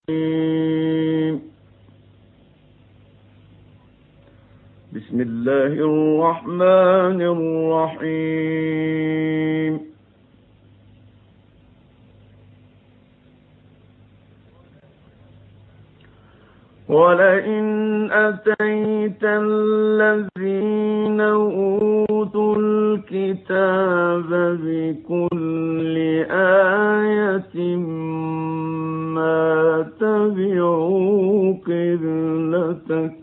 بسم الله الرحمن الرحيم. ولئن أتيت الذين أوتوا الكتاب بكل آية ما تبعوا قبلتك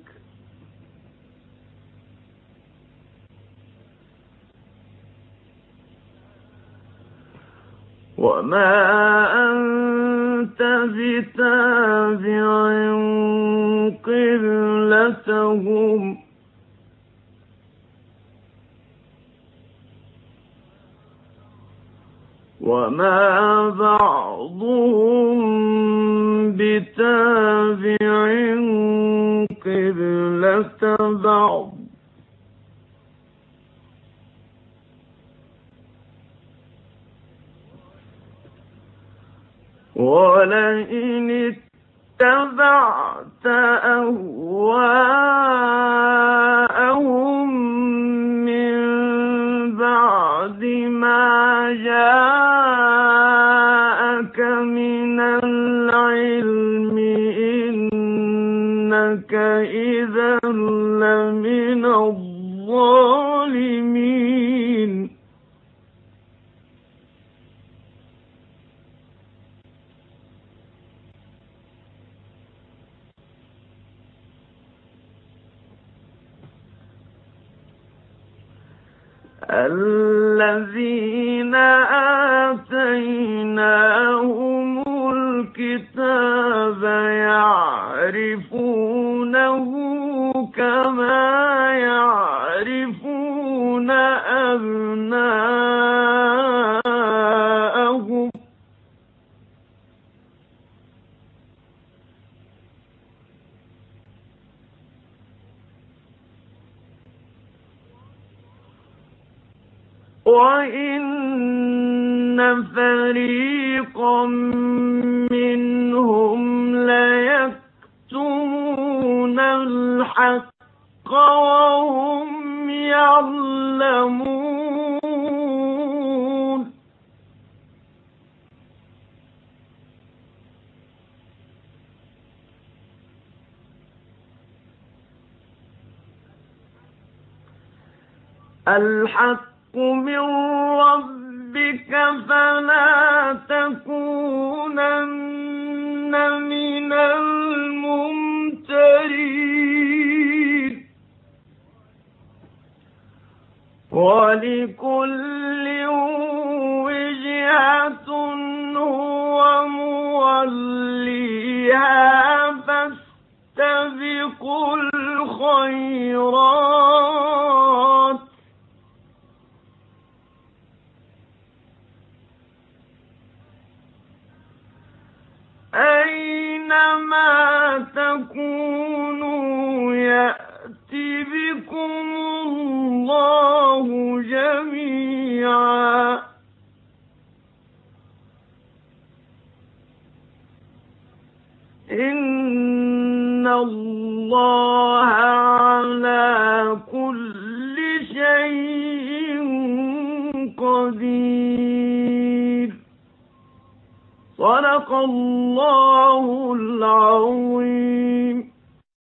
وما أنت بتابع قبلتهم وما بعضهم بتابع قبلة بعض ولئن اتبعت أهواءهم من بعد ما جاءك من العلم إنك إذا لمن الظالمين. الذين آتيناهم الكتاب يعرفونه كما يعرفون أبناءهم وإن فريقا منهم ليكتمون الحق وهم يعلمون. الحق من ربك فلا تكونن من الممترين. ولكل وجهة هو موليها فاستبقوا الخيرات أينما تكونوا يأت بكم الله جميعا إن الله على كل شيء قدير. صدق الله العظيم.